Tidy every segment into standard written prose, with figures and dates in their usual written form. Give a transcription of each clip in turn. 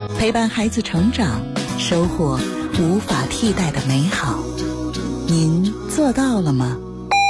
陪伴孩子成长，收获无法替代的美好。您做到了吗？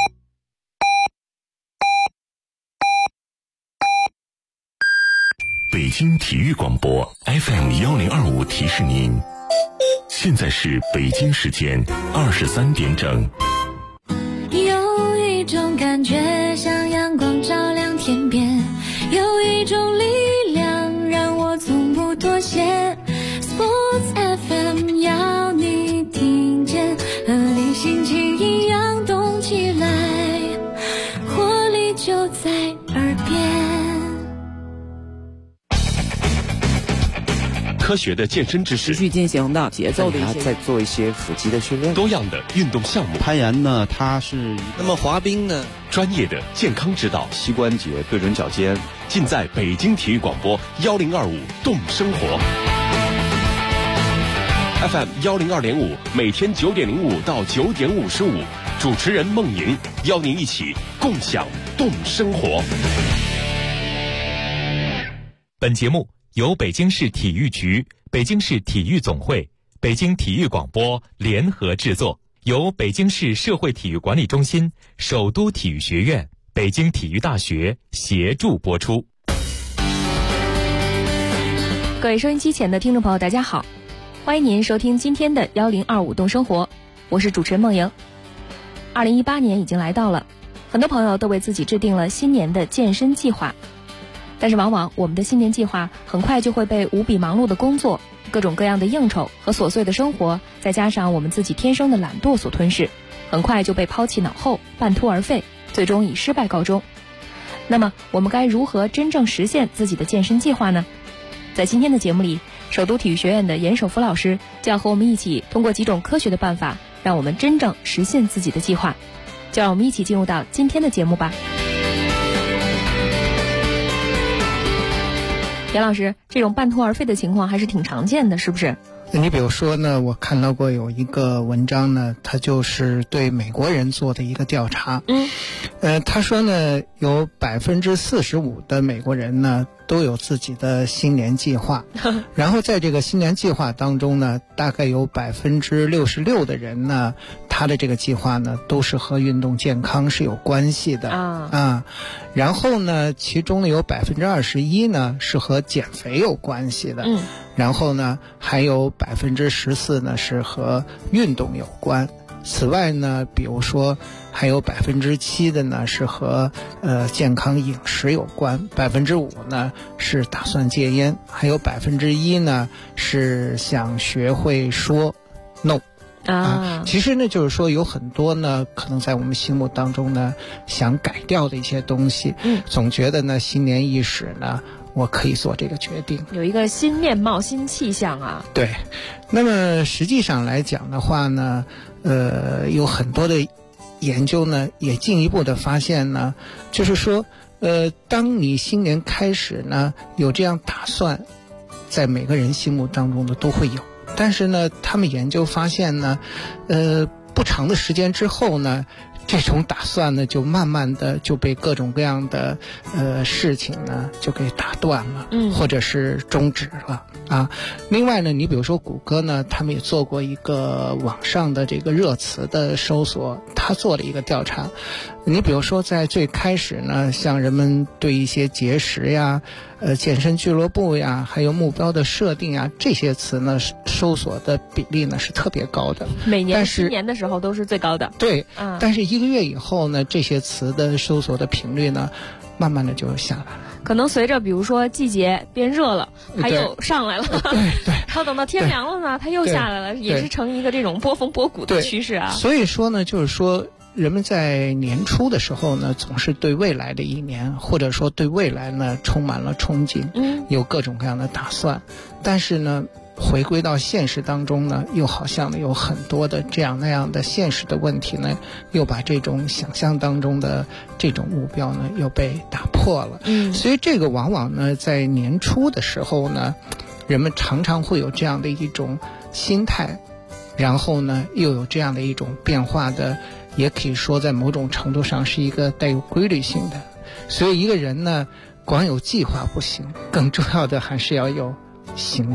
北京体育广播 FM1025提示您，现在是北京时间23点整。 有一种感觉像阳光照亮天边，有一种力量让我从不妥协。 Sports FM 要你听见，和你心情一样动起来，活力就在耳边。 科学的健身知识， 持续进行的节奏的一些， 再做一些腹肌的训练， 多样的运动项目。 攀岩呢，它是那么滑冰呢， 专业的健康指导， 膝关节对准脚尖， 尽在北京体育广播1025动生活 FM 102.5，每天9点05到9点55，主持人孟莹邀您一起共享动生活。 本节目由北京市体育局、北京市体育总会、北京体育广播联合制作，由北京市社会体育管理中心、首都体育学院、北京体育大学协助播出。 各位收音机前的听众朋友，大家好，欢迎您收听今天的1025动生活，我是主持人孟莹。2018年已经来到了，很多朋友都为自己制定了新年的健身计划。但是往往我们的新年计划很快就会被无比忙碌的工作、各种各样的应酬和琐碎的生活，再加上我们自己天生的懒惰所吞噬，很快就被抛弃脑后，半途而废，最终以失败告终。那么我们该如何真正实现自己的健身计划呢？在今天的节目里，首都体育学院的严守福老师就要和我们一起通过几种科学的办法，让我们真正实现自己的计划。就让我们一起进入到今天的节目吧。严老师，这种半途而废的情况还是挺常见的，是不是？ 你比如说呢，我看到过有一个文章呢，它就是对美国人做的一个调查。他说呢，有45%的美国人呢都有自己的新年计划，然后在这个新年计划当中呢，大概有66%的人呢，他的这个计划呢都是和运动健康是有关系的然后呢，其中呢有21%呢是和减肥有关系的，然后呢还有14%呢是和运动有关。此外呢，比如说还有7%的呢是和健康饮食有关，5%呢是打算戒烟，还有1%呢是想学会说 no。其实呢就是说有很多呢可能在我们心目当中呢想改掉的一些东西，总觉得呢新年伊始呢我可以做这个决定， 有一个新面貌、新气象啊。 对，那么实际上来讲的话呢，有很多的研究呢也进一步的发现呢，就是说当你新年开始呢有这样打算，在每个人心目当中的都会有，但是呢他们研究发现呢不长的时间之后呢，这种打算呢就慢慢的就被各种各样的事情呢就给打断了，或者是终止了啊。另外呢，你比如说谷歌呢，他们也做过一个网上的这个热词的搜索，他做了一个调查。你比如说在最开始呢，像人们对一些节食呀、健身俱乐部呀，还有目标的设定呀，这些词呢搜索的比例呢是特别高的， 每年新年的时候都是最高的。 对，但是1个月以后呢，这些词的搜索的频率呢慢慢的就下来了， 可能随着比如说季节变热了，它又上来了， 对， 然后等到天凉了呢，它又下来了，也是成一个这种波峰波谷的趋势啊。 所以说呢，就是说人们在年初的时候呢，总是对未来的一年，或者说对未来呢充满了憧憬，有各种各样的打算，但是呢回归到现实当中呢，又好像呢有很多的这样那样的现实的问题呢，又把这种想象当中的这种目标呢又被打破了。所以这个往往呢在年初的时候呢，人们常常会有这样的一种心态，然后呢又有这样的一种变化的，也可以说在某种程度上是一个带有规律性的。所以一个人呢光有计划不行，更重要的还是要有行动。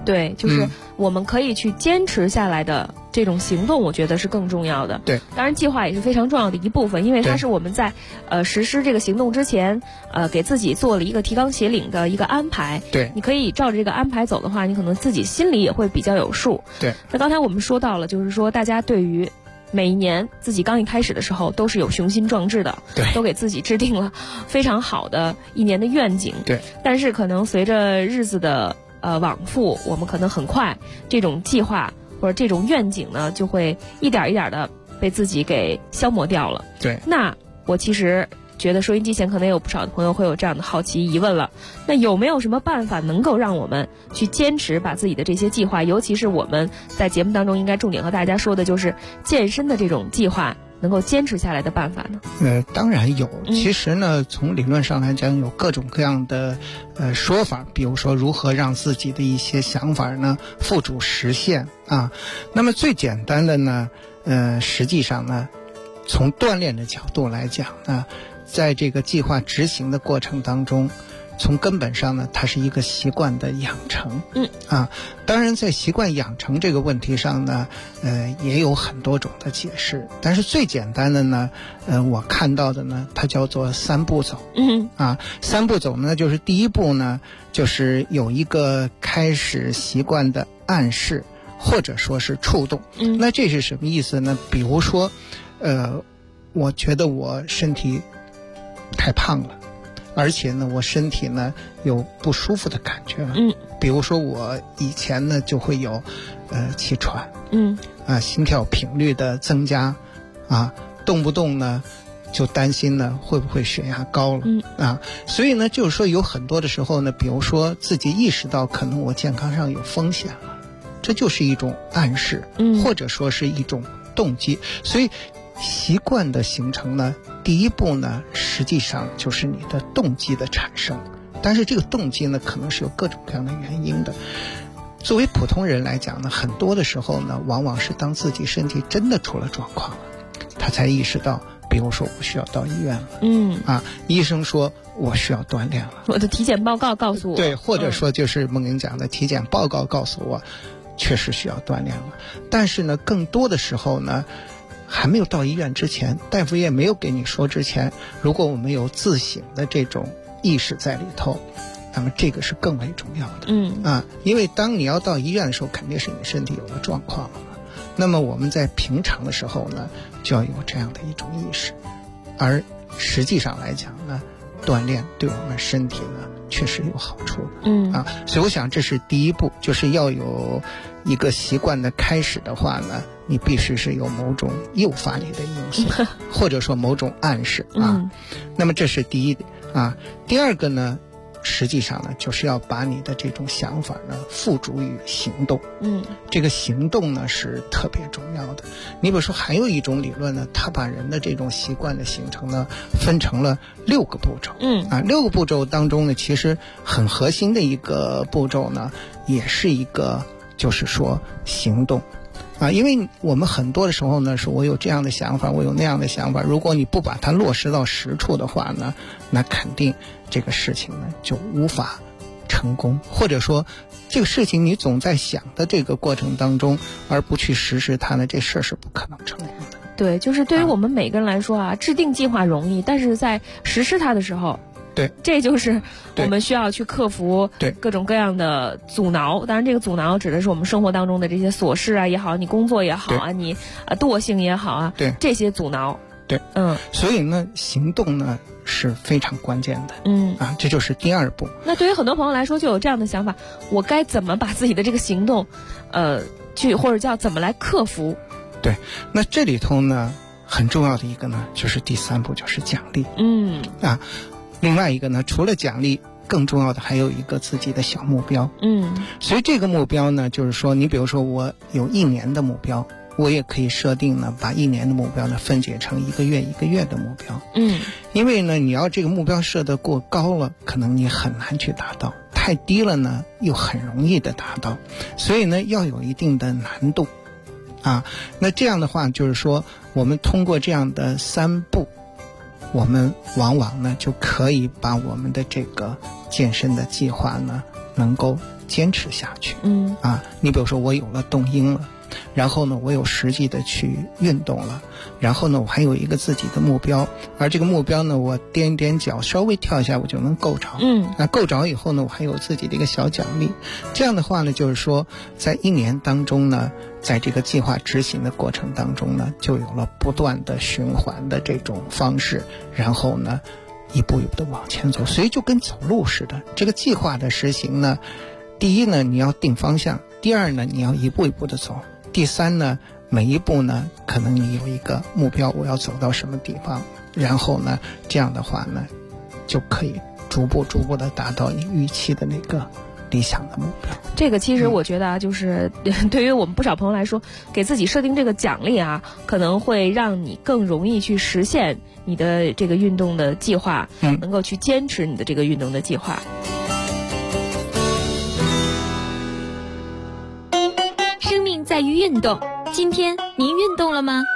对，就是我们可以去坚持下来的这种行动，我觉得是更重要的。 对， 当然计划也是非常重要的一部分，因为它是我们在实施这个行动之前，给自己做了一个提纲挈领的一个安排。 对， 你可以照着这个安排走的话，你可能自己心里也会比较有数。 对， 那刚才我们说到了，就是说大家对于每一年自己刚一开始的时候都是有雄心壮志的， 对， 都给自己制定了非常好的一年的愿景。 对， 但是可能随着日子的往复，我们可能很快这种计划或者这种愿景呢，就会一点一点的被自己给消磨掉了。 对， 那我其实觉得收音机前可能有不少的朋友会有这样的好奇疑问了，那有没有什么办法能够让我们去坚持把自己的这些计划，尤其是我们在节目当中应该重点和大家说的就是健身的这种计划能够坚持下来的办法呢？ 当然有。其实呢，从理论上来讲，有各种各样的说法，比如说如何让自己的一些想法呢付诸实现啊。那么最简单的呢，实际上呢，从锻炼的角度来讲呢，在这个计划执行的过程当中，从根本上呢，它是一个习惯的养成。当然在习惯养成这个问题上呢，也有很多种的解释，但是最简单的呢，我看到的呢，它叫做3步走。3步走呢，就是第一步呢，就是有一个开始习惯的暗示，或者说是触动。那这是什么意思呢？比如说，我觉得我身体太胖了，而且呢，我身体呢有不舒服的感觉了。比如说我以前呢就会有气喘，心跳频率的增加，动不动呢就担心呢会不会血压高了，所以呢就是说有很多的时候呢，比如说自己意识到可能我健康上有风险了，这就是一种暗示，或者说是一种动机。所以习惯的形成呢，第一步呢，实际上就是你的动机的产生。但是这个动机呢，可能是有各种各样的原因的。作为普通人来讲呢，很多的时候呢，往往是当自己身体真的出了状况了，他才意识到，比如说我需要到医院了，医生说我需要锻炼了， 我的体检报告告诉我， 对，或者说就是梦莹讲的体检报告告诉我，确实需要锻炼了。但是呢，更多的时候呢，还没有到医院之前，大夫也没有给你说之前，如果我们有自省的这种意识在里头，那么这个是更为重要的。因为当你要到医院的时候，肯定是你身体有了状况了嘛。那么我们在平常的时候呢，就要有这样的一种意识。而实际上来讲呢，锻炼对我们身体呢确实有好处的。所以我想这是第一步，就是要有一个习惯的开始的话呢，你必须是有某种诱发力的因素，或者说某种暗示那么这是第一第二个呢，实际上呢，就是要把你的这种想法呢付诸于行动。这个行动呢是特别重要的。你比如说还有一种理论呢，它把人的这种习惯的形成呢分成了6个步骤。6个步骤当中呢，其实很核心的一个步骤呢，也是一个就是说行动。因为我们很多的时候呢，是我有这样的想法，我有那样的想法，如果你不把它落实到实处的话呢，那肯定这个事情呢就无法成功，或者说这个事情你总在想的这个过程当中，而不去实施它呢，这事是不可能成功的。 对，就是对于我们每个人来说制定计划容易，但是在实施它的时候， 对， 这就是我们需要去克服各种各样的阻挠。当然这个阻挠指的是我们生活当中的这些琐事也好，你工作也好你惰性也好对， 这些阻挠。 对，所以呢，行动呢是非常关键的。这就是第二步。 那对于很多朋友来说，就有这样的想法，我该怎么把自己的这个行动去或者叫怎么来克服？ 对，那这里头呢很重要的一个呢，就是第3步，就是奖励。另外一个呢，除了奖励，更重要的还有一个自己的小目标。所以这个目标呢，就是说你比如说我有1年的目标，我也可以设定呢，把1年的目标呢分解成1个月1个月的目标。因为呢，你要这个目标设得过高了，可能你很难去达到；太低了呢，又很容易的达到。所以呢，要有一定的难度。那这样的话，就是说我们通过这样的3步，我们往往呢就可以把我们的这个健身的计划呢能够坚持下去。你比如说我有了动因了，然后呢我有实际的去运动了，然后呢我还有一个自己的目标，而这个目标呢我踮一踮脚稍微跳一下我就能够着。够着以后呢我还有自己的一个小奖励。这样的话呢就是说在1年当中呢，在这个计划执行的过程当中呢，就有了不断的循环的这种方式，然后呢一步一步的往前走。所以就跟走路似的，这个计划的实行呢，第一呢你要定方向，第二呢你要一步一步的走，第三呢每一步呢可能你有一个目标，我要走到什么地方，然后呢这样的话呢就可以逐步的达到你预期的那个理想的目标。 这个其实我觉得啊，就是对于我们不少朋友来说，给自己设定这个奖励啊，可能会让你更容易去实现你的这个运动的计划，能够去坚持你的这个运动的计划。 生命在于运动，今天您运动了吗？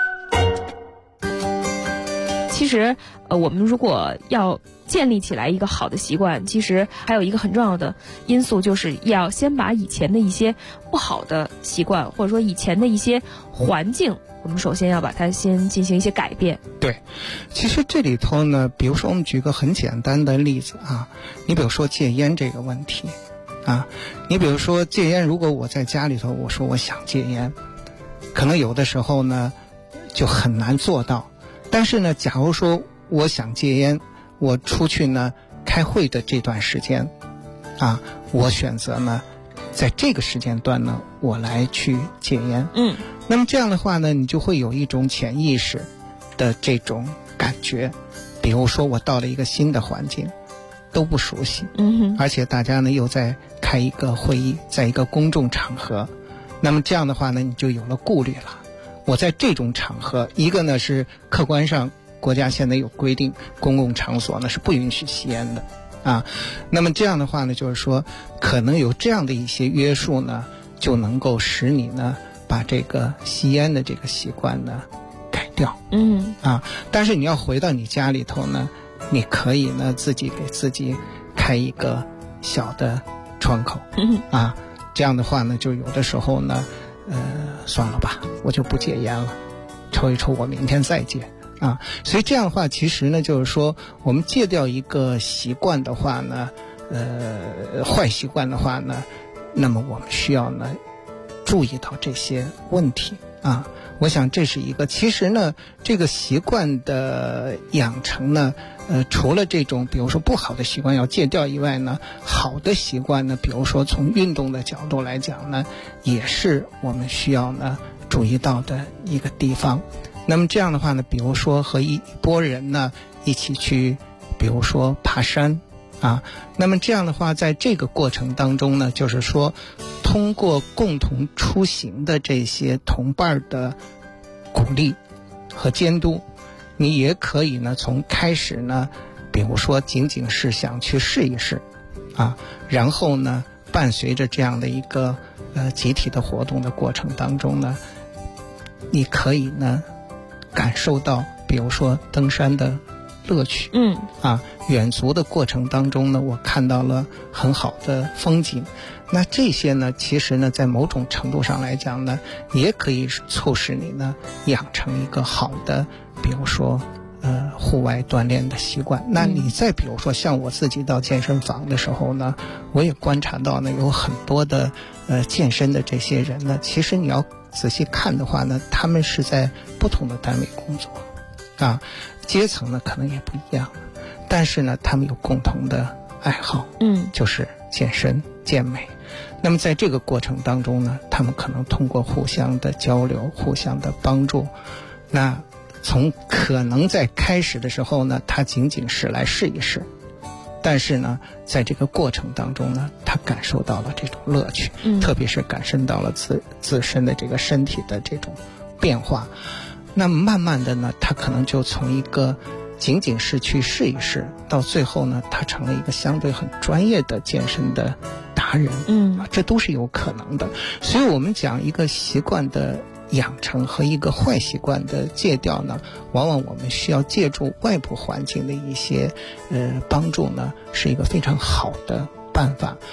其实我们如果要建立起来一个好的习惯，其实还有一个很重要的因素，就是要先把以前的一些不好的习惯，或者说以前的一些环境，我们首先要把它先进行一些改变。 对，其实这里头呢，比如说我们举个很简单的例子啊，你比如说戒烟这个问题啊，你比如说戒烟，如果我在家里头我说我想戒烟，可能有的时候呢就很难做到。但是呢假如说我想戒烟，我出去呢开会的这段时间啊，我选择呢在这个时间段呢我来去戒烟。那么这样的话呢，你就会有一种潜意识的这种感觉。比如说我到了一个新的环境都不熟悉，而且大家呢又在开一个会议，在一个公众场合，那么这样的话呢你就有了顾虑了。我在这种场合，一个呢是客观上国家现在有规定，公共场所呢是不允许吸烟的啊。那么这样的话呢，就是说可能有这样的一些约束呢，就能够使你呢把这个吸烟的这个习惯呢改掉。但是你要回到你家里头呢，你可以呢自己给自己开一个小的窗口啊。这样的话呢，就有的时候呢算了吧，我就不戒烟了，抽一抽我明天再戒啊。所以这样的话其实呢就是说我们戒掉一个习惯的话呢坏习惯的话呢，那么我们需要呢注意到这些问题啊。我想这是一个，其实呢这个习惯的养成呢除了这种比如说不好的习惯要戒掉以外呢，好的习惯呢，比如说从运动的角度来讲呢，也是我们需要呢注意到的一个地方。那么这样的话呢，比如说和一拨人呢一起去比如说爬山啊，那么这样的话在这个过程当中呢，就是说通过共同出行的这些同伴的鼓励和监督，你也可以呢从开始呢比如说仅仅是想去试一试啊，然后呢伴随着这样的一个集体的活动的过程当中呢，你可以呢感受到比如说登山的乐趣。远足的过程当中呢，我看到了很好的风景。那这些呢其实呢在某种程度上来讲呢，也可以促使你呢养成一个好的比如说户外锻炼的习惯。那你再比如说像我自己到健身房的时候呢，我也观察到呢有很多的健身的这些人呢，其实你要仔细看的话呢，他们是在不同的单位工作啊，阶层呢可能也不一样，但是呢他们有共同的爱好，就是健身健美。那么在这个过程当中呢，他们可能通过互相的交流，互相的帮助，那从可能在开始的时候呢，他仅仅是来试一试，但是呢在这个过程当中呢，他感受到了这种乐趣，特别是感受到了自身的这个身体的这种变化。那么慢慢的呢，他可能就从一个仅仅是去试一试，到最后呢他成了一个相对很专业的健身的达人。这都是有可能的。所以我们讲一个习惯的养成和一个坏习惯的戒掉呢，往往我们需要借助外部环境的一些帮助呢，是一个非常好的办法。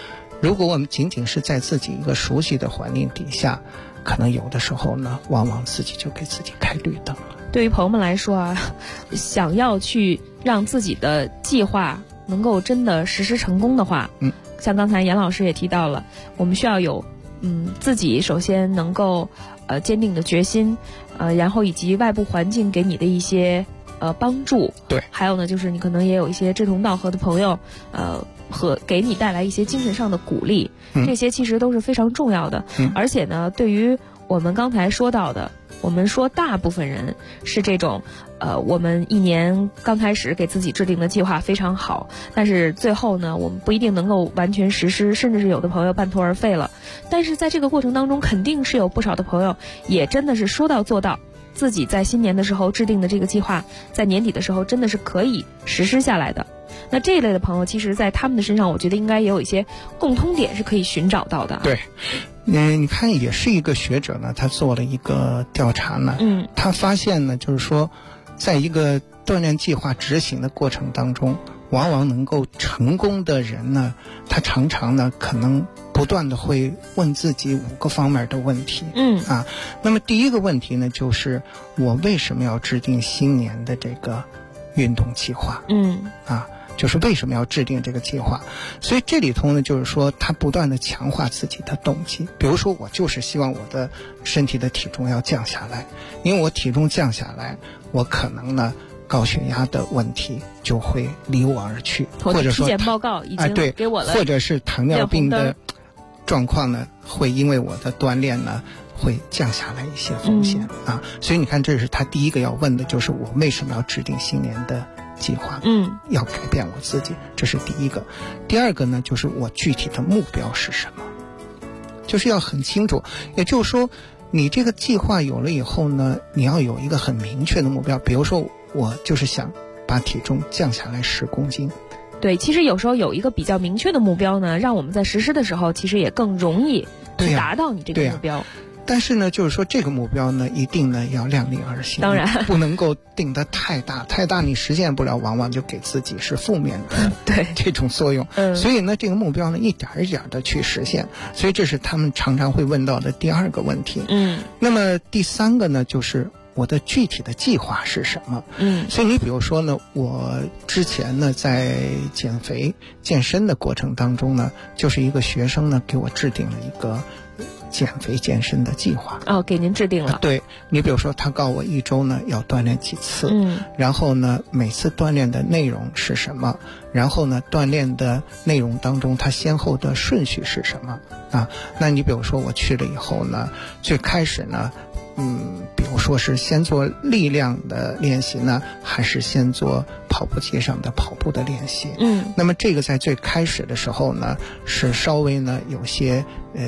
如果我们仅仅是在自己一个熟悉的环境底下，可能有的时候呢，往往自己就给自己开绿灯了。 对于朋友们来说啊，想要去让自己的计划能够真的实施成功的话，像刚才严老师也提到了，我们需要有自己首先能够坚定的决心，然后以及外部环境给你的一些帮助， 对， 还有呢就是你可能也有一些志同道合的朋友，和给你带来一些精神上的鼓励，这些其实都是非常重要的。而且呢，对于我们刚才说到的，我们说大部分人是这种，我们一年刚开始给自己制定的计划非常好，但是最后呢，我们不一定能够完全实施，甚至是有的朋友半途而废了。但是在这个过程当中，肯定是有不少的朋友也真的是说到做到，自己在新年的时候制定的这个计划，在年底的时候真的是可以实施下来的。那这一类的朋友，其实在他们的身上，我觉得应该也有一些共通点是可以寻找到的。 对，你看，也是一个学者呢，他做了一个调查呢，他发现呢，就是说，在一个锻炼计划执行的过程当中，往往能够成功的人呢，他常常呢，可能不断的会问自己5个方面的问题。那么第一个问题呢，就是我为什么要制定新年的这个运动计划？就是为什么要制定这个计划？所以这里头呢，就是说他不断的强化自己的动机。比如说，我就是希望我的身体的体重要降下来，因为我体重降下来，我可能呢高血压的问题就会离我而去，或者说体检报告已经给我了， 或者是糖尿病的状况呢，会因为我的锻炼呢会降下来一些风险所以你看，这是他第一个要问的，就是我为什么要制定新年的计划？要改变我自己，这是第一个。第二个呢，就是我具体的目标是什么，就是要很清楚。也就是说，你这个计划有了以后呢，你要有一个很明确的目标。比如说，我就是想把体重降下来10公斤。 对，其实有时候有一个比较明确的目标呢，让我们在实施的时候，其实也更容易去达到你这个目标。 但是呢，就是说这个目标呢，一定呢要量力而行， 当然不能够定得太大，太大你实现不了，往往就给自己是负面的对这种作用。所以呢，这个目标呢一点一点的去实现，所以这是他们常常会问到的第二个问题。那么第三个呢，就是我的具体的计划是什么？所以你比如说呢，我之前呢在减肥健身的过程当中呢，就是一个学生呢给我制定了一个减肥健身的计划。 给您制定了。 对，你比如说他告我1周呢要锻炼几次，然后呢每次锻炼的内容是什么，然后呢锻炼的内容当中它先后的顺序是什么那你比如说我去了以后呢，最开始呢比如说是先做力量的练习呢，还是先做跑步机上的跑步的练习？那么这个在最开始的时候呢，是稍微呢有些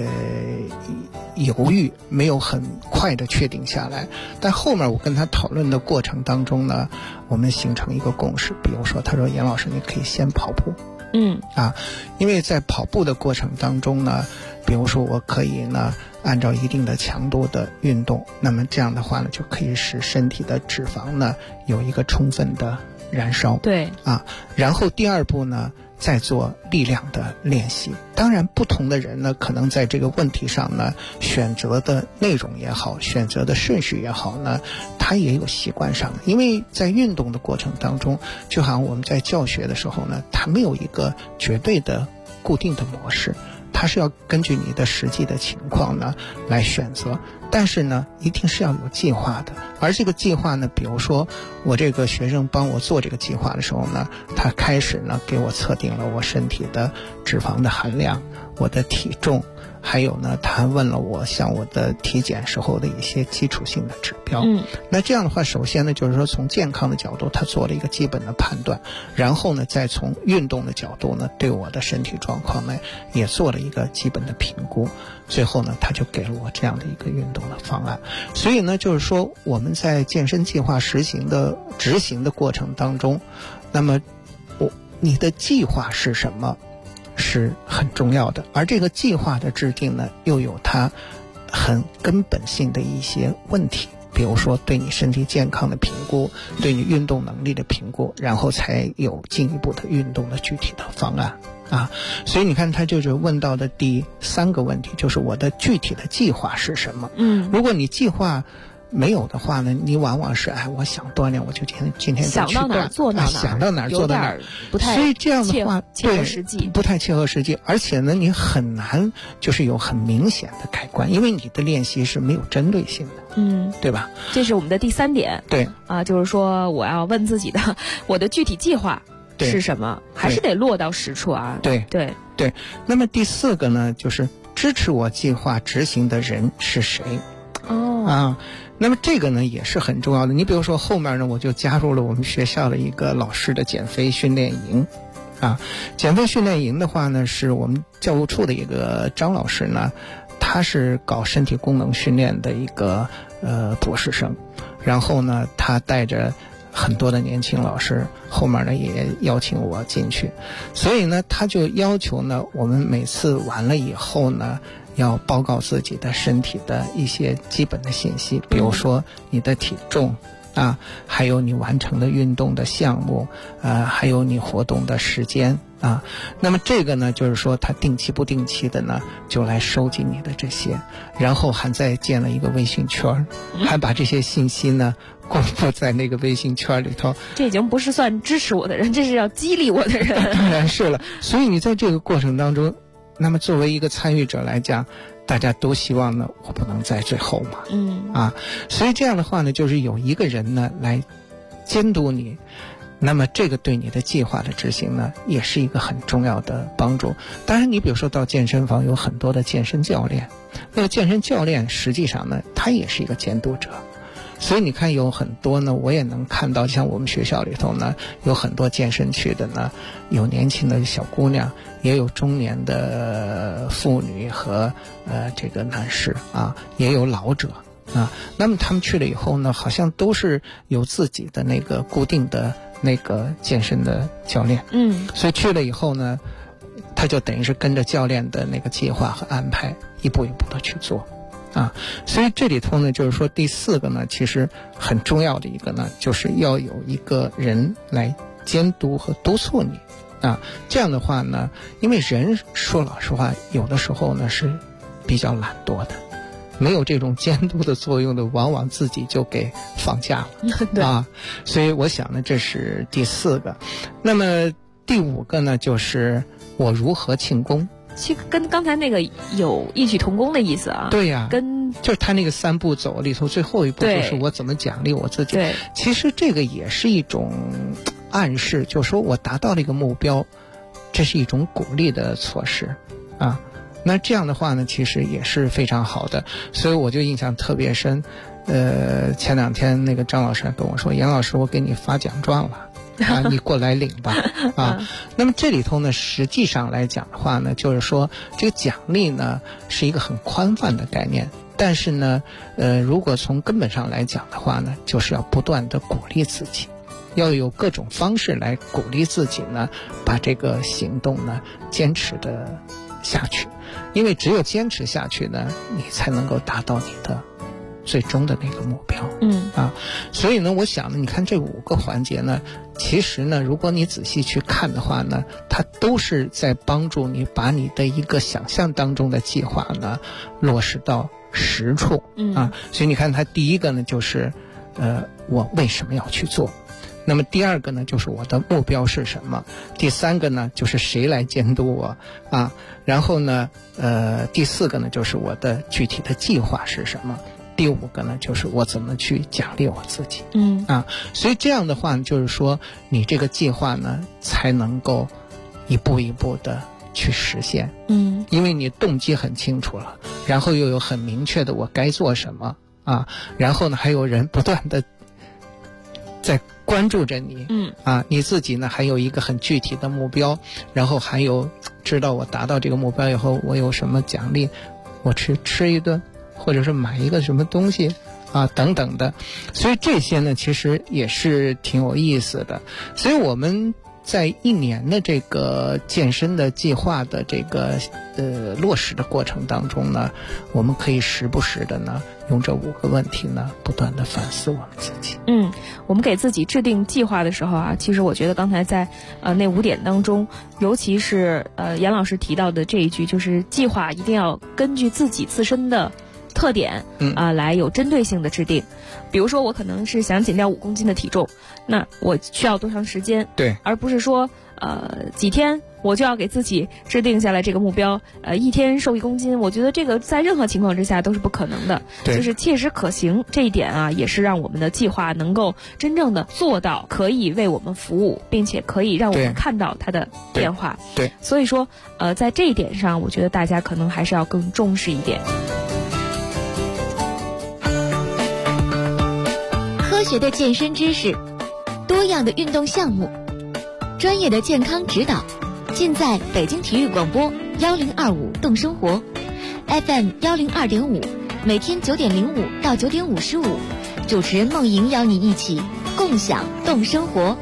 犹豫，没有很快的确定下来。但后面我跟他讨论的过程当中呢，我们形成一个共识。比如说，他说：“严老师，你可以先跑步。”因为在跑步的过程当中呢，比如说我可以呢按照一定的强度的运动，那么这样的话呢，就可以使身体的脂肪呢有一个充分的燃烧。 对然后第二步呢，再做力量的练习。当然不同的人呢，可能在这个问题上呢，选择的内容也好，选择的顺序也好呢，他也有习惯上的。因为在运动的过程当中，就好像我们在教学的时候呢，它没有一个绝对的固定的模式，它是要根据你的实际的情况呢来选择。但是呢，一定是要有计划的。而这个计划呢，比如说我这个学生帮我做这个计划的时候呢，他开始呢给我测定了我身体的脂肪的含量，我的体重，还有呢他问了我像我的体检时候的一些基础性的指标。那这样的话，首先呢就是说从健康的角度他做了一个基本的判断，然后呢再从运动的角度呢对我的身体状况呢也做了一个基本的评估，最后呢他就给了我这样的一个运动的方案。所以呢就是说我们在健身计划执行的过程当中，那么你的计划是什么是很重要的，而这个计划的制定呢又有它很根本性的一些问题，比如说对你身体健康的评估，对你运动能力的评估，然后才有进一步的运动的具体的方案。 所以你看他就是问到的第3个问题，就是我的具体的计划是什么。如果你计划没有的话呢，你往往是我想锻炼，我就今天就去想到哪儿做到哪儿， 想到哪儿做到哪儿， 不太， 所以这样的话切合实际， 不太切合实际，而且呢，你很难就是有很明显的改观，因为你的练习是没有针对性的，对吧？ 这是我们的第3点。 对就是说我要问自己的，我的具体计划是什么，还是得落到实处啊。 对。那么第4个呢，就是支持我计划执行的人是谁？那么这个呢也是很重要的。你比如说后面呢，我就加入了我们学校的一个老师的减肥训练营。减肥训练营的话呢，是我们教务处的一个张老师呢，他是搞身体功能训练的一个博士生，然后呢他带着很多的年轻老师，后面呢也邀请我进去，所以呢他就要求呢我们每次完了以后呢，要报告自己的身体的一些基本的信息，比如说你的体重还有你完成的运动的项目还有你活动的时间那么这个呢就是说他定期不定期的呢就来收集你的这些，然后还再建了一个微信圈，还把这些信息呢公布在那个微信圈里头。 这已经不是算支持我的人，这是要激励我的人。 当然是了。所以你在这个过程当中，那么作为一个参与者来讲，大家都希望呢我不能在最后嘛所以这样的话呢，就是有一个人呢来监督你，那么这个对你的计划的执行呢也是一个很重要的帮助。当然你比如说到健身房有很多的健身教练，那个健身教练实际上呢他也是一个监督者，所以你看有很多呢我也能看到，像我们学校里头呢有很多健身区的呢，有年轻的小姑娘，也有中年的妇女和这个男士也有老者那么他们去了以后呢，好像都是有自己的那个固定的那个健身的教练所以去了以后呢，他就等于是跟着教练的那个计划和安排一步一步的去做所以这里头呢就是说第4个呢，其实很重要的一个呢，就是要有一个人来监督和督促你这样的话呢，因为人说老实话有的时候呢是比较懒惰的，没有这种监督的作用的，往往自己就给放假了所以我想呢这是第4个。那么第5个呢，就是我如何庆功， 其实跟刚才那个有异曲同工的意思对呀， 跟就是他那个3步走里头最后一步就是我怎么奖励我自己。 对， 其实这个也是一种暗示，就是说我达到了一个目标，这是一种鼓励的措施那这样的话呢其实也是非常好的。所以我就印象特别深前2天那个张老师跟我说，杨老师我给你发奖状了你过来领吧那么这里头呢实际上来讲的话呢，就是说这个奖励呢是一个很宽泛的概念，但是呢如果从根本上来讲的话呢，就是要不断的鼓励自己，要有各种方式来鼓励自己呢，把这个行动呢坚持的下去，因为只有坚持下去呢，你才能够达到你的最终的那个目标所以呢我想呢，你看这5个环节呢，其实呢如果你仔细去看的话呢，它都是在帮助你把你的一个想象当中的计划呢落实到实处所以你看它第1个呢就是我为什么要去做，那么第2个呢就是我的目标是什么，第3个呢就是谁来监督我然后呢第4个呢就是我的具体的计划是什么，第5个呢就是我怎么去奖励我自己所以这样的话就是说你这个计划呢才能够一步一步的去实现因为你动机很清楚了，然后又有很明确的我该做什么然后呢还有人不断的在关注着你你自己呢还有一个很具体的目标，然后还有知道我达到这个目标以后我有什么奖励，我去吃一顿或者是买一个什么东西等等的，所以这些呢其实也是挺有意思的。所以我们在1年的这个健身的计划的这个落实的过程当中呢，我们可以时不时的呢用这5个问题呢不断的反思我们自己。 我们给自己制定计划的时候啊，其实我觉得刚才在那5点当中，尤其是严老师提到的这一句，就是计划一定要根据自己自身的特点来有针对性的制定。比如说我可能是想减掉5公斤的体重，那我需要多长时间？ 对， 而不是说几天我就要给自己制定下来这个目标，1天瘦1公斤，我觉得这个在任何情况之下都是不可能的。就是切实可行这一点啊，也是让我们的计划能够真正的做到可以为我们服务，并且可以让我们看到它的变化。 对， 所以说在这一点上，我觉得大家可能还是要更重视一点。 科学的健身知识，多样的运动项目，专业的健康指导，尽在北京体育广播1025动生活 FM 102.5，每天9点05到9点55，主持人梦莹邀你一起共享动生活。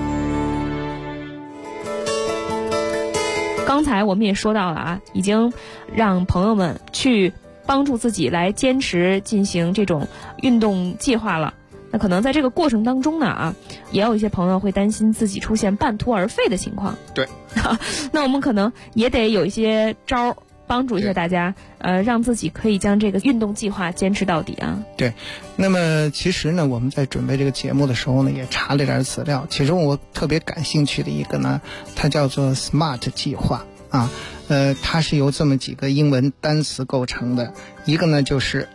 刚才我们也说到了啊，已经让朋友们去帮助自己来坚持进行这种运动计划了。那可能在这个过程当中呢也有一些朋友会担心自己出现半途而废的情况。 对， 那我们可能也得有一些招帮助一下大家，让自己可以将这个运动计划坚持到底啊。 对，那么其实呢，我们在准备这个节目的时候呢，也查了点资料。其中我特别感兴趣的一个呢，它叫做 SMART 计划啊，它是由这么几个英文单词构成的，一个呢就是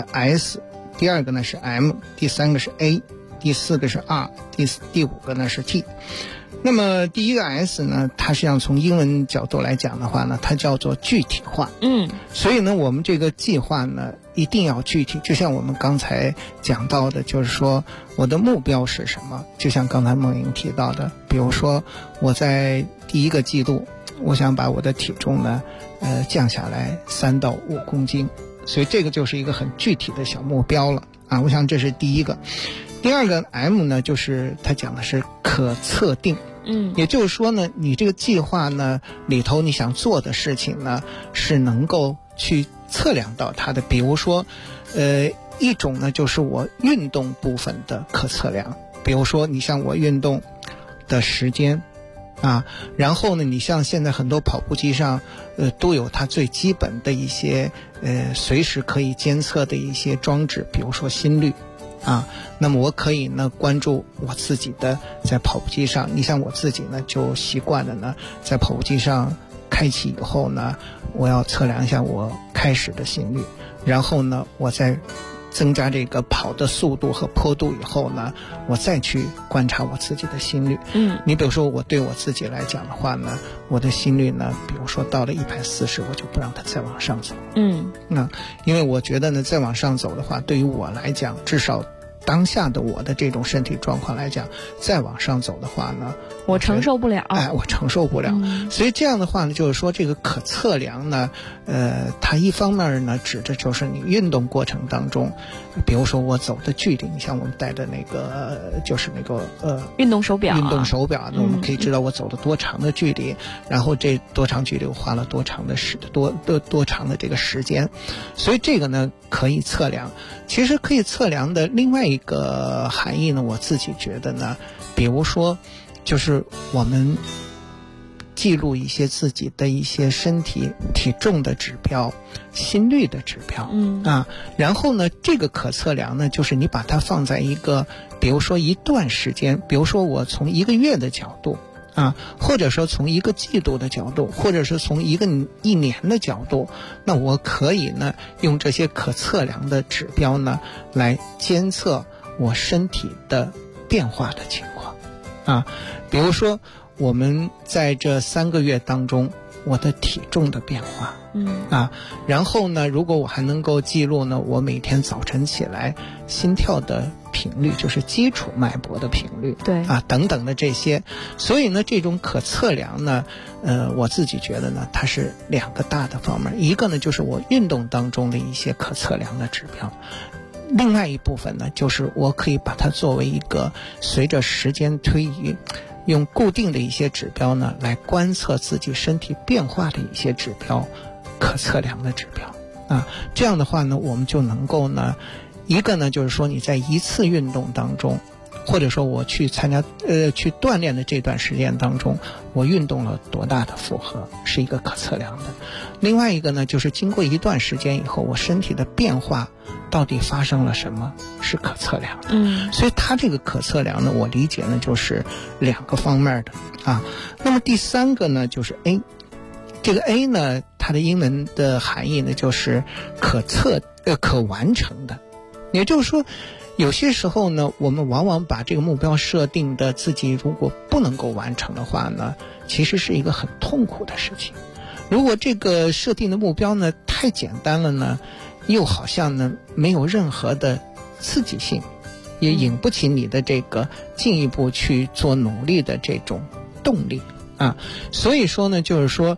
S。第2个呢是 M， 第3个是 A， 第4个是 R， 第5个呢是 T。 那么第一个 S 呢，它实际上从英文角度来讲的话呢，它叫做具体化。所以呢，我们这个计划呢一定要具体，就像我们刚才讲到的，就是说我的目标是什么，就像刚才梦莹提到的，比如说我在第1个季度，我想把我的体重呢降下来3到5公斤，所以这个就是一个很具体的小目标了啊！我想这是第1个。第2个 M 呢，就是它讲的是可测定。也就是说呢，你这个计划呢里头你想做的事情呢是能够去测量到它的。比如说一种呢就是我运动部分的可测量，比如说你像我运动的时间啊，然后呢你像现在很多跑步机上都有它最基本的一些随时可以监测的一些装置，比如说心率啊，那么我可以呢关注我自己的在跑步机上，你像我自己呢就习惯了呢在跑步机上开启以后呢，我要测量一下我开始的心率，然后呢我再增加这个跑的速度和坡度以后呢，我再去观察我自己的心率。你比如说我对我自己来讲的话呢，我的心率呢，比如说到了140，我就不让它再往上走。因为我觉得呢，再往上走的话，对于我来讲，至少当下的我的这种身体状况来讲，再往上走的话呢， 我承受不了。 我承受不了。所以这样的话呢，就是说这个可测量呢，它一方面呢指的就是你运动过程当中，比如说我走的距离，你像我们戴的那个就是那个运动手表， 那我们可以知道我走了多长的距离，然后这多长距离我花了多长的多长的这个时间，所以这个呢可以测量。其实可以测量的另外一个含义呢，我自己觉得呢，比如说就是我们记录一些自己的一些身体体重的指标、心率的指标然后呢这个可测量呢，就是你把它放在一个比如说一段时间，比如说我从1个月的角度或者说从1个季度的角度，或者是从1年的角度，那我可以呢用这些可测量的指标呢来监测我身体的变化的情况比如说我们在这3个月当中我的体重的变化然后呢如果我还能够记录呢我每天早晨起来心跳的频率，就是基础脉搏的频率， 对等等的这些。所以呢这种可测量呢我自己觉得呢它是2个大的方面，一个呢就是我运动当中的一些可测量的指标，另外一部分呢就是我可以把它作为一个随着时间推移用固定的一些指标呢来观测自己身体变化的一些指标，可测量的指标啊。这样的话呢，我们就能够呢，一个呢就是说你在一次运动当中，或者说我去参加去锻炼的这段时间当中，我运动了多大的负荷，是一个可测量的。另外一个呢，就是经过一段时间以后，我身体的变化到底发生了什么，是可测量的。所以它这个可测量呢，我理解呢就是两个方面的啊。那么第三个呢就是 A， 这个 A 呢，它的英文的含义呢就是可完成的，也就是说。有些时候呢，我们往往把这个目标设定的自己如果不能够完成的话呢，其实是一个很痛苦的事情。如果这个设定的目标呢太简单了呢，又好像呢没有任何的刺激性，也引不起你的这个进一步去做努力的这种动力啊。所以说呢，就是说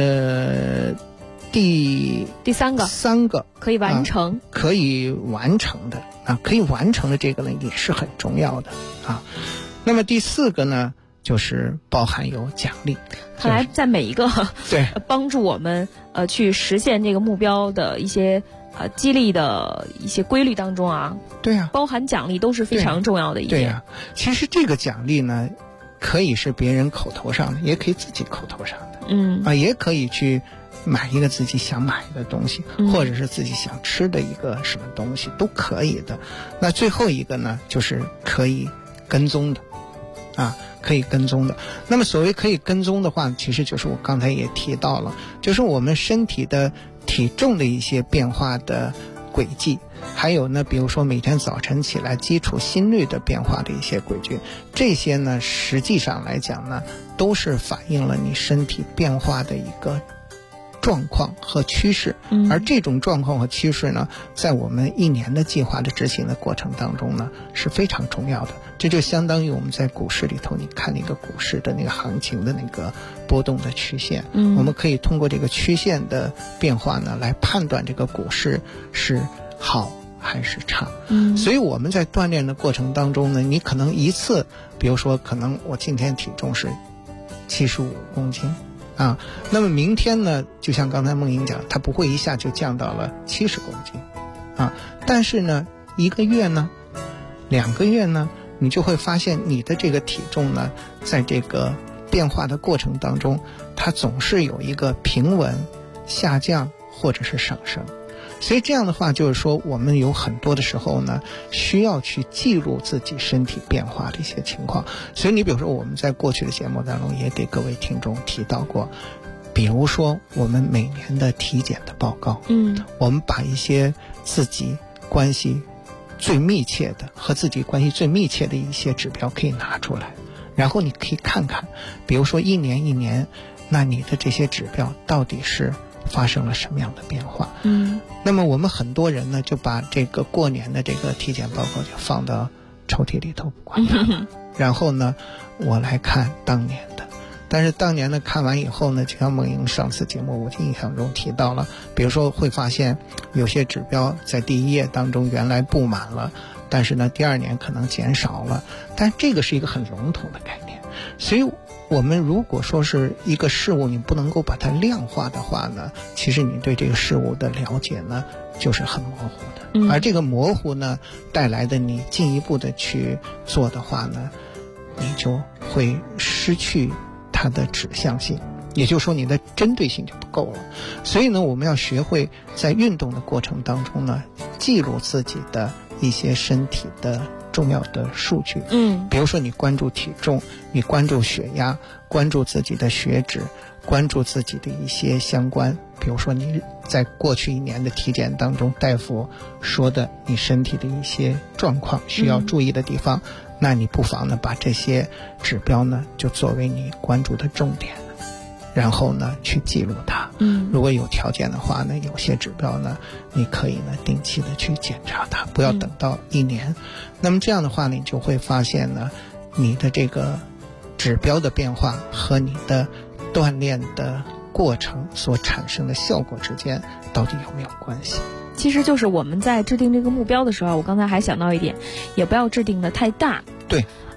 第三个可以完成， 可以完成的啊，可以完成的这个呢也是很重要的啊。那么第四个呢，就是包含有奖励。 看来在每一个对帮助我们去实现这个目标的一些激励的一些规律当中啊， 对啊， 包含奖励都是非常重要的一点。 对啊，其实这个奖励呢，可以是别人口头上的，也可以自己口头上的，也可以去。买一个自己想买的东西，或者是自己想吃的一个什么东西都可以的。那最后一个呢，就是可以跟踪的啊，可以跟踪的。那么所谓可以跟踪的话，其实就是我刚才也提到了，就是我们身体的体重的一些变化的轨迹，还有呢，比如说每天早晨起来基础心率的变化的一些轨迹，这些呢实际上来讲呢，都是反映了你身体变化的一个状况和趋势，而这种状况和趋势呢，在我们一年的计划的执行的过程当中呢，是非常重要的。这就相当于我们在股市里头，你看那个股市的那个行情的那个波动的曲线，我们可以通过这个曲线的变化呢，来判断这个股市是好还是差。所以我们在锻炼的过程当中呢，你可能一次，比如说可能我今天体重是75公斤。啊，那么明天呢，就像刚才梦莹讲，它不会一下就降到了70公斤，啊，但是呢，1个月呢，2个月呢，你就会发现你的这个体重呢，在这个变化的过程当中，它总是有一个平稳下降或者是上升。所以这样的话，就是说我们有很多的时候呢，需要去记录自己身体变化的一些情况。所以你比如说我们在过去的节目当中也给各位听众提到过，比如说我们每年的体检的报告，我们把一些自己关系最密切的和自己关系最密切的一些指标可以拿出来，然后你可以看看，比如说一年，那你的这些指标到底是发生了什么样的变化？那么我们很多人呢，就把这个过年的这个体检报告就放到抽屉里头不管它了，然后呢，我来看当年的。但是当年呢，看完以后呢，就像梦莹上次节目我印象中提到了，比如说会发现有些指标在第一页当中原来布满了，但是呢，第2年可能减少了。但这个是一个很笼统的概念，所以我们如果说是一个事物，你不能够把它量化的话呢，其实你对这个事物的了解呢，就是很模糊的。而这个模糊呢，带来的你进一步的去做的话呢，你就会失去它的指向性，也就是说你的针对性就不够了。所以呢，我们要学会在运动的过程当中呢，记录自己的一些身体的重要的数据，比如说你关注体重，你关注血压，关注自己的血脂，关注自己的一些相关，比如说你在过去1年的体检当中，大夫说的你身体的一些状况需要注意的地方，那你不妨呢把这些指标呢就作为你关注的重点，然后呢去记录它。如果有条件的话呢，有些指标呢，你可以呢定期的去检查它，不要等到1年。那么这样的话呢，你就会发现呢，你的这个指标的变化和你的锻炼的过程所产生的效果之间到底有没有关系？ 其实就是我们在制定这个目标的时候，我刚才还想到一点，也不要制定的太大。 对。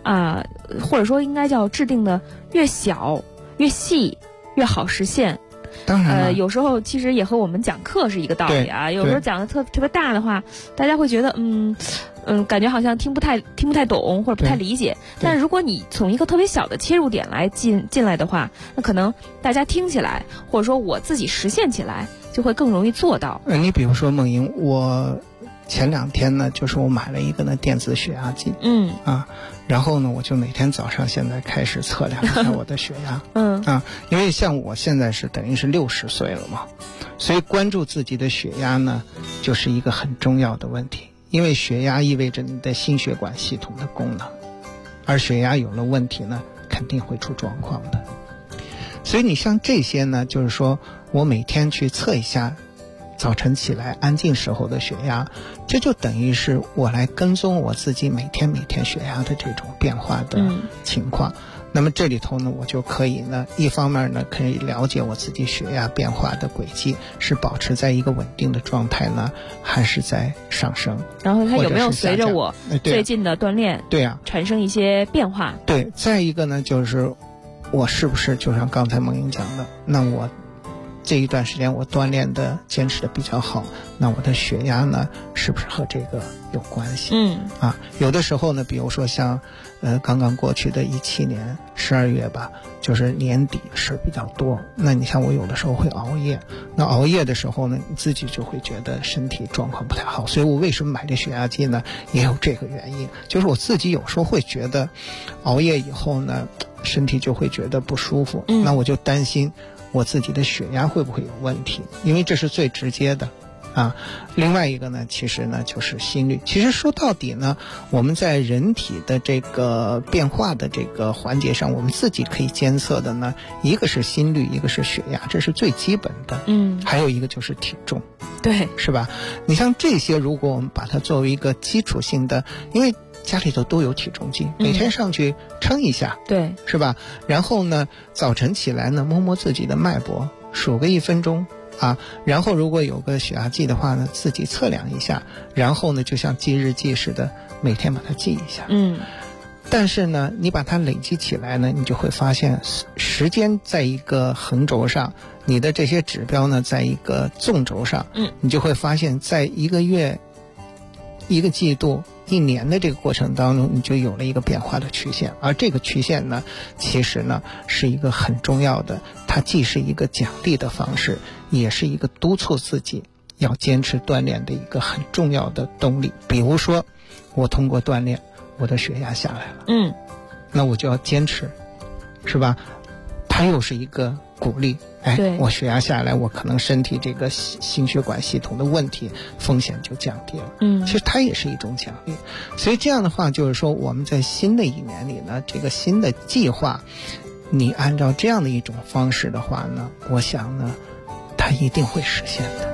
或者说应该叫制定的越小越细越好实现。 当然有时候其实也和我们讲课是一个道理啊。有时候讲的特别大的话，大家会觉得感觉好像听不太懂或者不太理解。但如果你从一个特别小的切入点来进来的话，那可能大家听起来或者说我自己实现起来就会更容易做到。 你比如说梦莹，我前2天呢，就是我买了一个电子血压计，然后呢，我就每天早上现在开始测量一下我的血压，因为像我现在是等于是60岁了嘛，所以关注自己的血压呢，就是一个很重要的问题，因为血压意味着你的心血管系统的功能，而血压有了问题呢，肯定会出状况的。所以你像这些呢，就是说我每天去测一下早晨起来安静时候的血压，这就等于是我来跟踪我自己每天血压的这种变化的情况。那么这里头呢，我就可以呢，一方面呢，可以了解我自己血压变化的轨迹是保持在一个稳定的状态呢，还是在上升， 然后它有没有随着我最近的锻炼产生一些变化。 对，再一个呢，就是我是不是就像刚才梦莹讲的，那我这一段时间我锻炼的坚持的比较好，那我的血压呢是不是和这个有关系？有的时候呢，比如说像刚刚过去的17年12月吧，就是年底事比较多，那你像我有的时候会熬夜，那熬夜的时候呢，你自己就会觉得身体状况不太好，所以我为什么买这血压计呢？也有这个原因，就是我自己有时候会觉得熬夜以后呢，身体就会觉得不舒服，那我就担心我自己的血压会不会有问题，因为这是最直接的另外一个呢，其实呢就是心率。其实说到底呢，我们在人体的这个变化的这个环节上，我们自己可以监测的呢，一个是心率，一个是血压，这是最基本的。还有一个就是体重， 对， 是吧？你像这些，如果我们把它作为一个基础性的，因为家里头都有体重计，每天上去称一下， 对， 是吧？然后呢，早晨起来呢，摸摸自己的脉搏，数个1分钟然后如果有个血压计的话呢，自己测量一下，然后呢，就像记日记似的，每天把它记一下。但是呢，你把它累积起来呢，你就会发现时间在一个横轴上，你的这些指标呢，在一个纵轴上，你就会发现在1个月、1个季度、1年的这个过程当中，你就有了一个变化的曲线，而这个曲线呢，其实呢是一个很重要的，它既是一个奖励的方式，也是一个督促自己要坚持锻炼的一个很重要的动力。比如说，我通过锻炼，我的血压下来了，那我就要坚持，是吧？它又是一个鼓励。我血压下来，我可能身体这个心血管系统的问题风险就降低了。其实它也是一种奖励。所以这样的话，就是说我们在新的1年里呢，这个新的计划，你按照这样的一种方式的话呢，我想呢，它一定会实现的。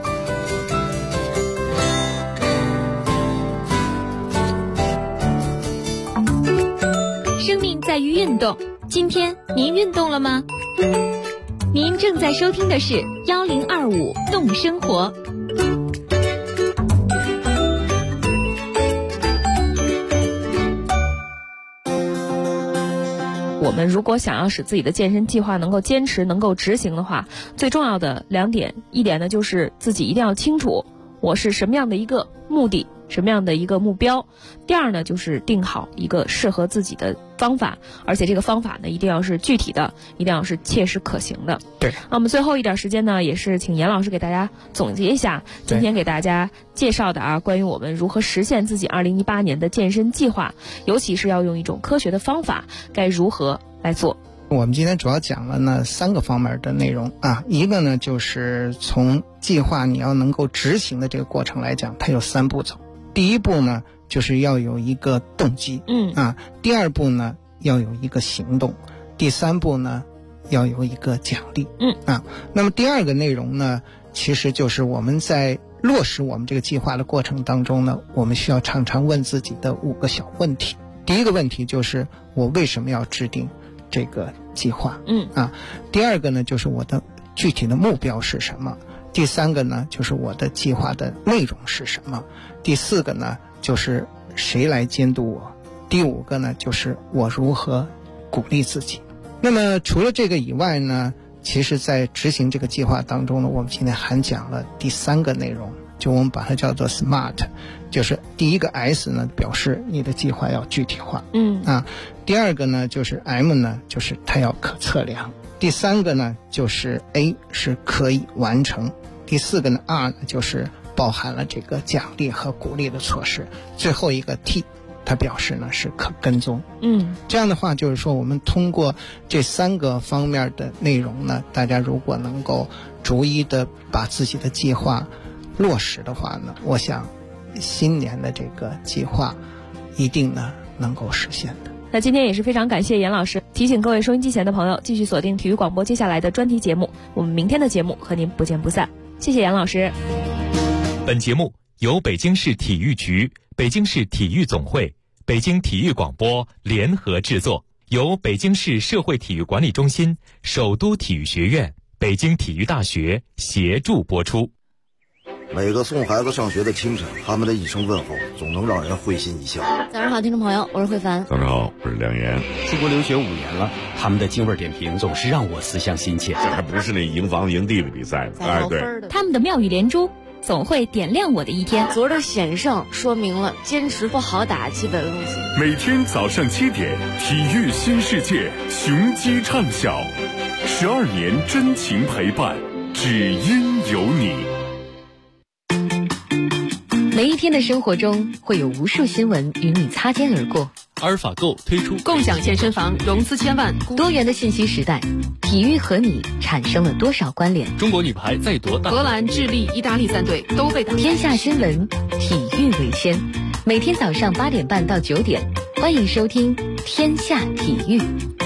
生命在于运动，今天您运动了吗？您正在收听的是1025动生活。 我们如果想要使自己的健身计划能够坚持、能够执行的话，最重要的2点，一点呢就是自己一定要清楚我是什么样的一个目的，什么样的一个目标。第二呢，就是定好一个适合自己的方法，而且这个方法呢一定要是具体的，一定要是切实可行的。 对。 那我们最后一点时间呢，也是请严老师给大家总结一下今天给大家介绍的关于我们如何实现自己2018年的健身计划，尤其是要用一种科学的方法，该如何来做。 我们今天主要讲了呢3个方面的内容一个呢就是从计划你要能够执行的这个过程来讲，它有3步走。第一步呢就是要有一个动机，第2步呢要有一个行动，第3步呢要有一个奖励，那么第2个内容呢，其实就是我们在落实我们这个计划的过程当中呢，我们需要常常问自己的5个小问题。第一个问题就是我为什么要制定这个计划？第2个呢就是我的具体的目标是什么？第3个呢就是我的计划的内容是什么？第4个呢就是谁来监督我？ 第5个呢就是我如何鼓励自己。那么除了这个以外呢，其实在执行这个计划当中呢，我们今天还讲了第3个内容，就我们把它叫做 SMART， 就是第一个 S 呢表示你的计划要具体化，第2个呢就是 M 呢就是它要可测量，第3个呢就是 A 是可以完成，第4个呢 R 呢就是包含了这个奖励和鼓励的措施，最后一个 T它表示呢是可跟踪。这样的话就是说，我们通过这3个方面的内容呢，大家如果能够逐一的把自己的计划落实的话呢，我想新年的这个计划一定呢能够实现的。 那今天也是非常感谢严老师，提醒各位收音机前的朋友继续锁定体育广播接下来的专题节目，我们明天的节目和您不见不散。谢谢严老师。 本节目由北京市体育局、北京市体育总会、北京体育广播联合制作，由北京市社会体育管理中心、首都体育学院、北京体育大学协助播出。 每个送孩子上学的亲戚，他们的一声问候总能让人会心一笑。 早上好，听众朋友，我是慧凡。 早上好，我是梁岩。 出国留学5年了，他们的京味点评总是让我思乡心切。 这还不是那赢房赢地的比赛呢，对， 他们的妙语连珠总会点亮我的一天。 昨儿的险胜说明了坚持不好打基本路线。 每天早上7点，体育新世界，雄鸡唱晓，12年真情陪伴，只因有你。 每一天的生活中会有无数新闻与你擦肩而过。 阿尔法购推出共享健身房融资1000万， 多元的信息时代，体育和你产生了多少关联？ 中国女排再夺大， 荷兰、智利、意大利3队都被打。 天下新闻，体育为先。每天早上8点半到9点，欢迎收听天下体育。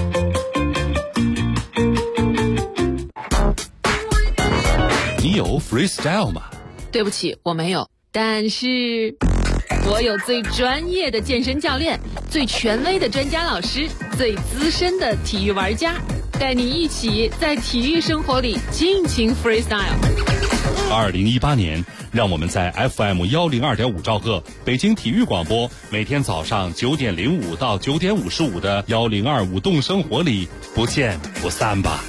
你有 freestyle 吗？ 对不起，我没有。但是我有最专业的健身教练，最权威的专家老师，最资深的体育玩家，带你一起在体育生活里尽情 freestyle。 2018年，让我们在 FM 102.5兆赫北京体育广播每天早上9点05到9点55的1025动生活里不见不散吧。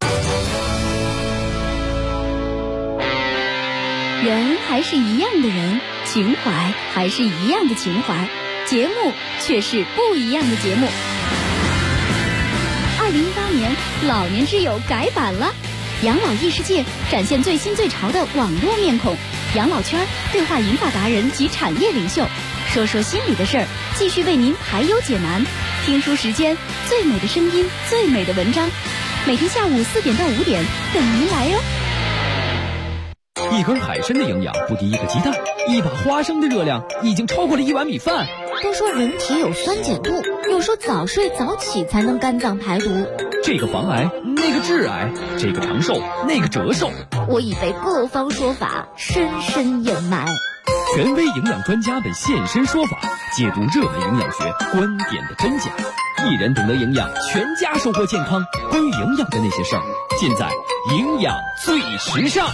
人还是一样的人，情怀还是一样的情怀，节目却是不一样的节目。2018年，老年之友改版了，养老异世界展现最新最潮的网络面孔，养老圈对话银发达人及产业领袖，说说心里的事儿，继续为您排忧解难。听书时间，最美的声音，最美的文章，每天下午4点到5点等您来哟。 一根海参的营养不敌一个鸡蛋，一把花生的热量已经超过了1碗米饭。 都说人体有酸碱度，又说早睡早起才能肝脏排毒。 这个防癌，那个致癌，这个长寿，那个折寿。 我已被各方说法深深掩埋。 权威营养专家们现身说法，解读热门营养学观点的真假。一人懂得营养，全家收获健康。关于营养的那些事儿，尽在营养最时尚。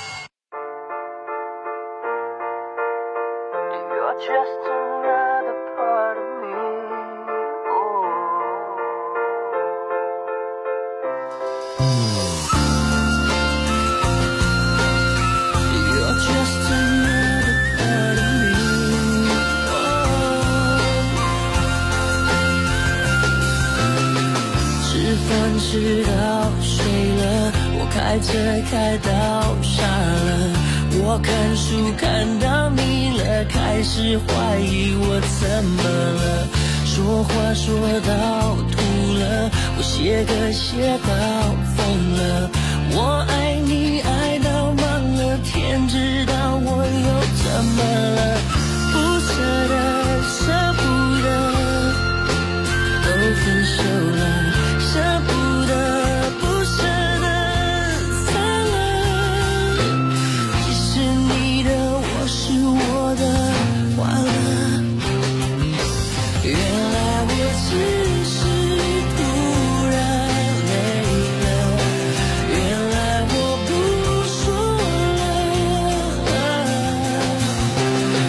直到睡了，我开车开到傻了，我看书看到腻了，开始怀疑我怎么了，说话说到吐了，我写歌写到疯了，我爱你爱到忘了，天知道我又怎么了，不舍得舍不得，都分手了，舍不得不舍得散了，其实你的我是我的完了，原来我只是突然累了，原来我不说了，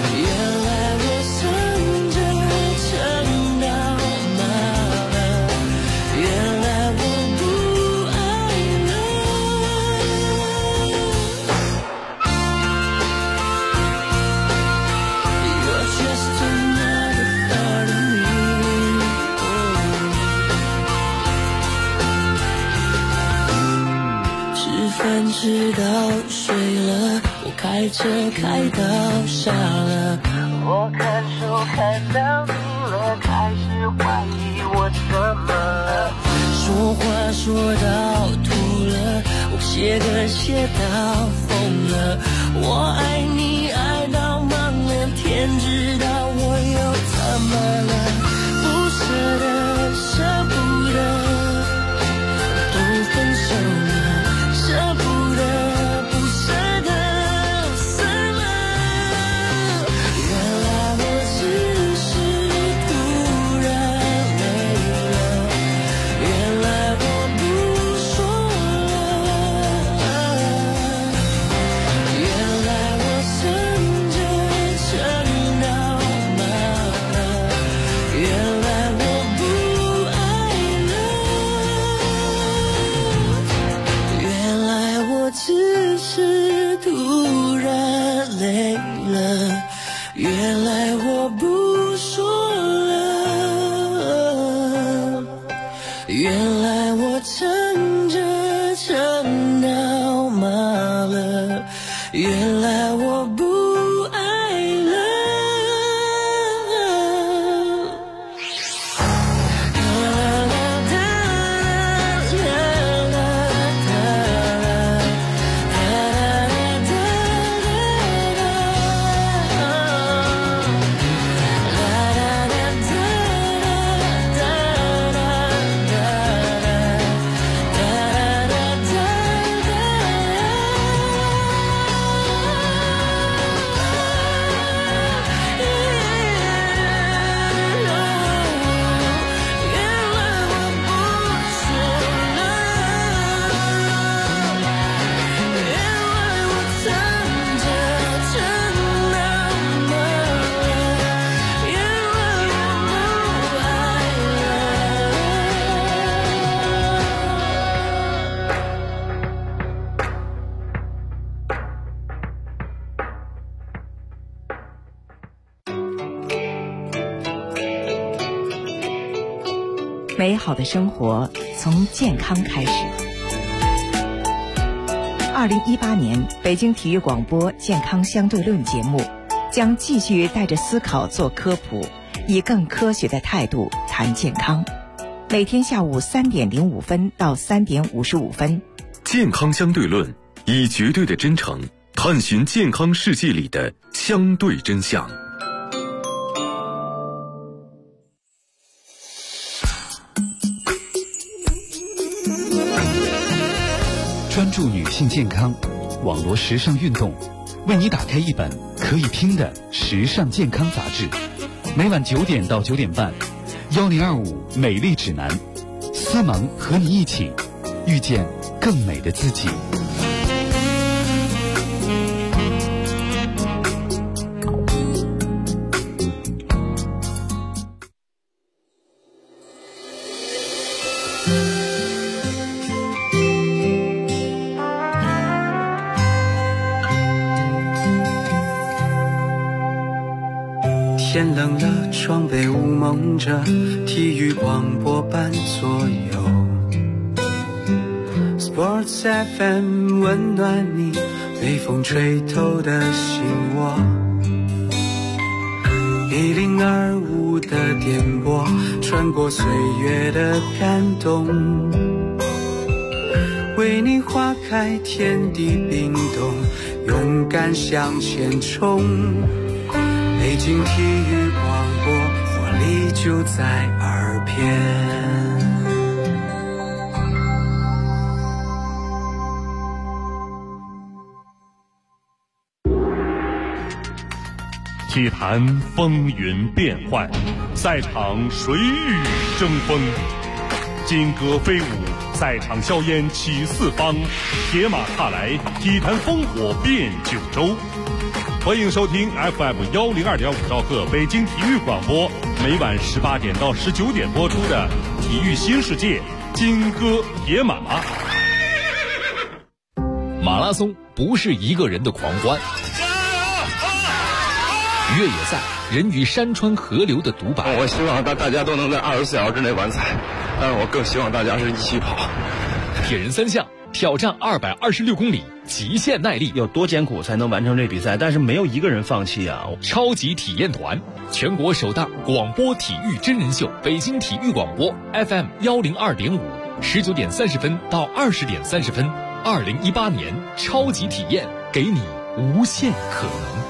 直到睡了，我开车开到傻了，我看书看到你了，开始怀疑我怎么了，说话说到吐了，我写歌写到疯了，我爱你爱到忙了，天知道我又怎么了，不舍得舍不得都分手了，舍不得不舍得死了，原来我只是突然累了，原来我不说了，原来我撑着撑到麻了，原来我不爱了，原来我只是突然累了，原来我不说了，原来我撑着撑到麻了，原来我不爱了。 美好的生活从健康开始。2018年北京体育广播健康相对论节目将继续带着思考做科普，以更科学的态度谈健康。每天下午3点05分到3点55分， 健康相对论以绝对的真诚探寻健康世界里的相对真相。 专注女性健康，网络时尚运动，为你打开一本可以听的时尚健康杂志。每晚9点到9点半，1025美丽指南，思萌和你一起遇见更美的自己。 天冷了，窗被雾蒙着，体育广播伴左右。Sports FM 温暖你，被风吹透的心窝。1025的电波，穿过岁月的感动，为你划开天地冰冻，勇敢向前冲。北京体育广播，活力就在耳边。 体坛风云变幻，赛场谁与争锋？金戈飞舞，赛场硝烟起四方，铁马踏来，体坛烽火遍九州。欢迎收听 FM 102.5兆赫北京体育广播，每晚18点到19点播出的《体育新世界》金戈铁马。 马拉松不是一个人的狂欢，越野赛人与山川河流的独白。 我希望大家都能在24小时之内完赛，但是我更希望大家是一起跑。 铁人三项挑战226公里，极限耐力， 有多艰苦才能完成这比赛？但是没有一个人放弃啊！ 超级体验团，全国首档广播体育真人秀，北京体育广播 FM 102.5，19点30分到20点30分，2018年超级体验，给你无限可能。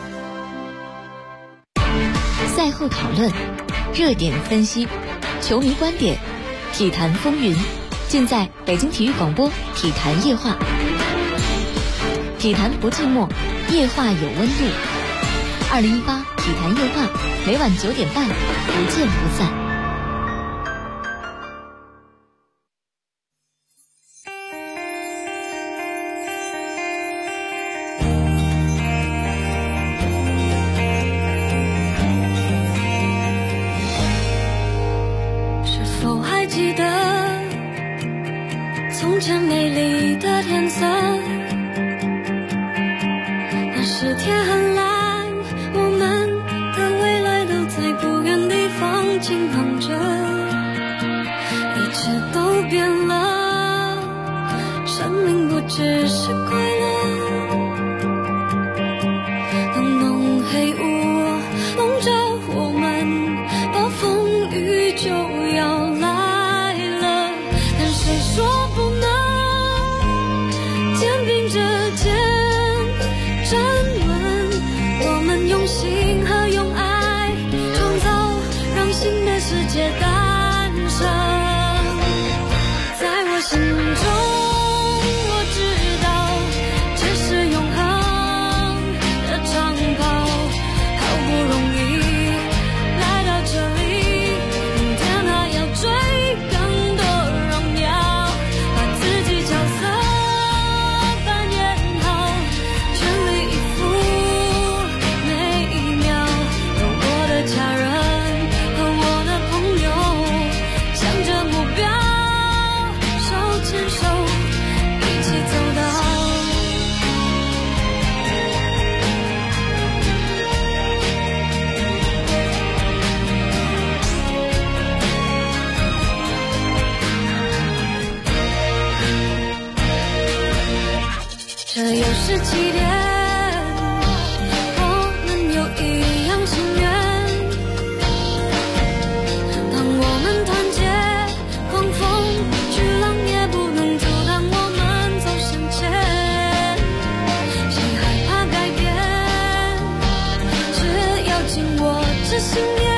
赛后讨论，热点分析，球迷观点，体坛风云，尽在北京体育广播体坛夜话。体坛不寂寞，夜话有温度。2018体坛夜话，每晚9点半，不见不散。 是否还记得从前美丽的天色？那时天很蓝，我们的未来都在不远地方轻放着，一切都变了，生命不只是快乐。当浓黑雾笼罩我们，暴风雨就要来了，但谁说不能肩并着肩站稳？我们用心和用爱创造，让新的世界诞生。在我心中我知道，这是永恒的长跑，好不容易来到这里，明天还要追更多荣耀，把自己角色扮演好，全力以赴每一秒，有我的家人和我的朋友，向着目标手牵手一起走到。这又是几点？我们有一样心愿。当我们团结，狂风巨浪也不能阻挡我们走向前。谁害怕改变？只要紧握着信念，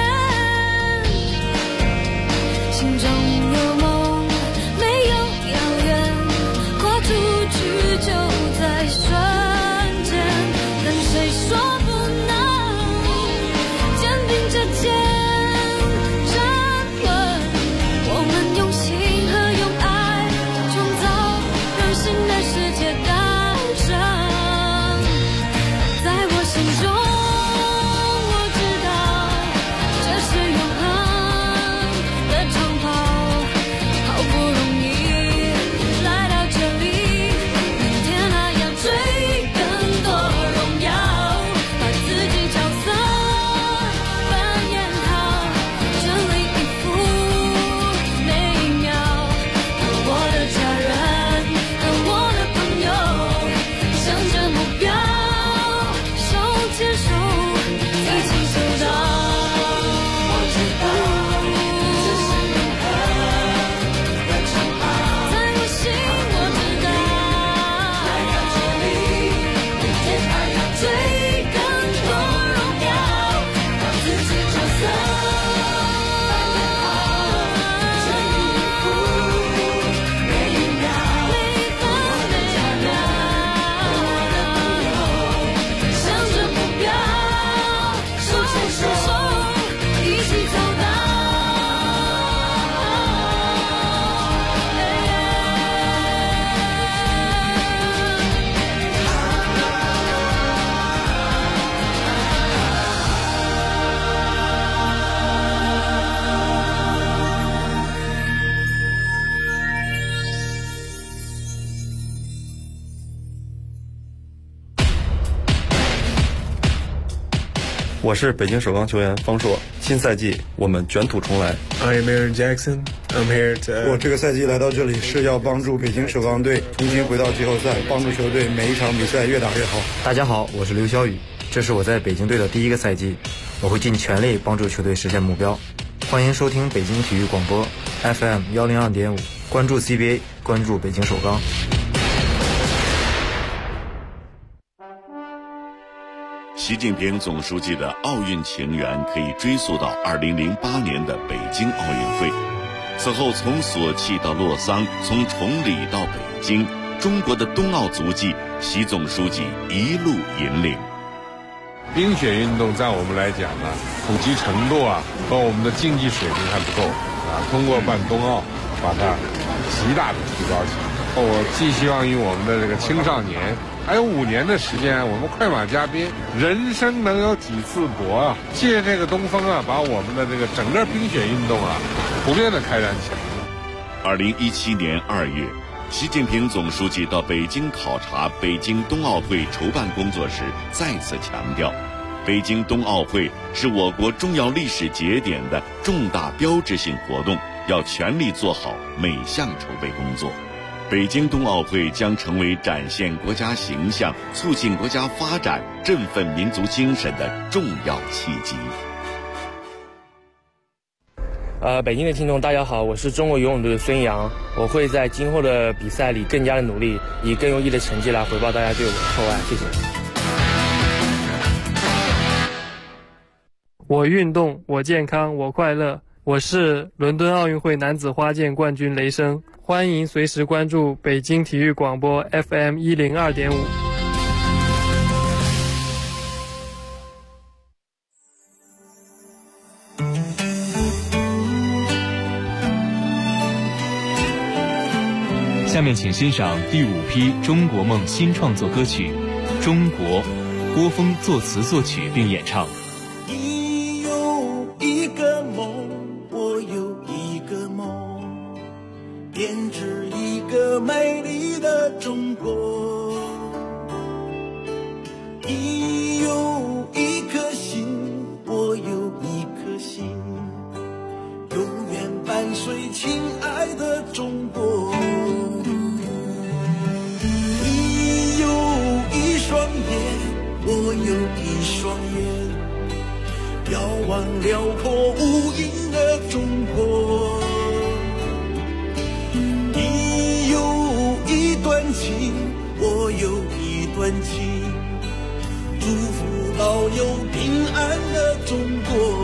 心中有梦，没有遥远，跨出去就在瞬间。但谁说不能肩并着肩站稳？我们用心和用爱创造，让新的世界诞生。在我心中我知道，这是永恒的长跑，好不容易来到这里，明天还要追更多荣耀，把自己角色扮演好，全力以赴每一秒，和我的家人和我的朋友，向着目标手牵手一起走到。我知道这是永恒的长跑，在我心我知道，来到这里，明天还要追更多荣耀，把自己角色扮演好，全力以赴每一秒，每一分每一秒，和我的朋友，向着目标手牵手一起走到。 我是北京首钢球员方硕，新赛季我们卷土重来。 I am Aaron Jackson. 我这个赛季来到这里是要帮助北京首钢队重新回到季后赛，帮助球队每一场比赛越打越好。 大家好，我是刘晓宇，这是我在北京队的第一个赛季，我会尽全力帮助球队实现目标。欢迎收听北京体育广播 FM 102.5，关注 CBA， 关注北京首钢。 习近平总书记的奥运情缘可以追溯到2008年的北京奥运会。此后从索契到洛桑，从崇礼到北京，中国的冬奥足迹，习总书记一路引领。 冰雪运动在我们来讲呢，普及程度和我们的竞技水平还不够通过办冬奥把它极大的提高起来。我寄希望于我们的这个青少年，还有5年的时间，我们快马加鞭，人生能有几次搏借这个东风把我们的这个整个冰雪运动普遍的开展起来。 2017年2月，习近平总书记到北京考察北京冬奥会筹办工作时，再次强调，北京冬奥会是我国重要历史节点的重大标志性活动，要全力做好每项筹备工作。北京冬奥会将成为展现国家形象、促进国家发展、振奋民族精神的重要契机。 北京的听众大家好，我是中国游泳队的孙杨，我会在今后的比赛里更加的努力，以更优异的成绩来回报大家对我的厚爱，谢谢。 我运动，我健康，我快乐。我是伦敦奥运会男子花剑冠军雷声，欢迎随时关注北京体育广播 FM 102.5。 下面请欣赏第5批中国梦新创作歌曲《中国》，郭峰作词作曲并演唱。 你有一个梦，我有一个梦，编织一个美丽的中国。你有一颗心，我有一颗心，永远伴随亲爱的中国。你有一双眼，我有一双眼，遥望辽阔无垠的中国。你有一段情，我有一段情，祝福保佑平安的中国。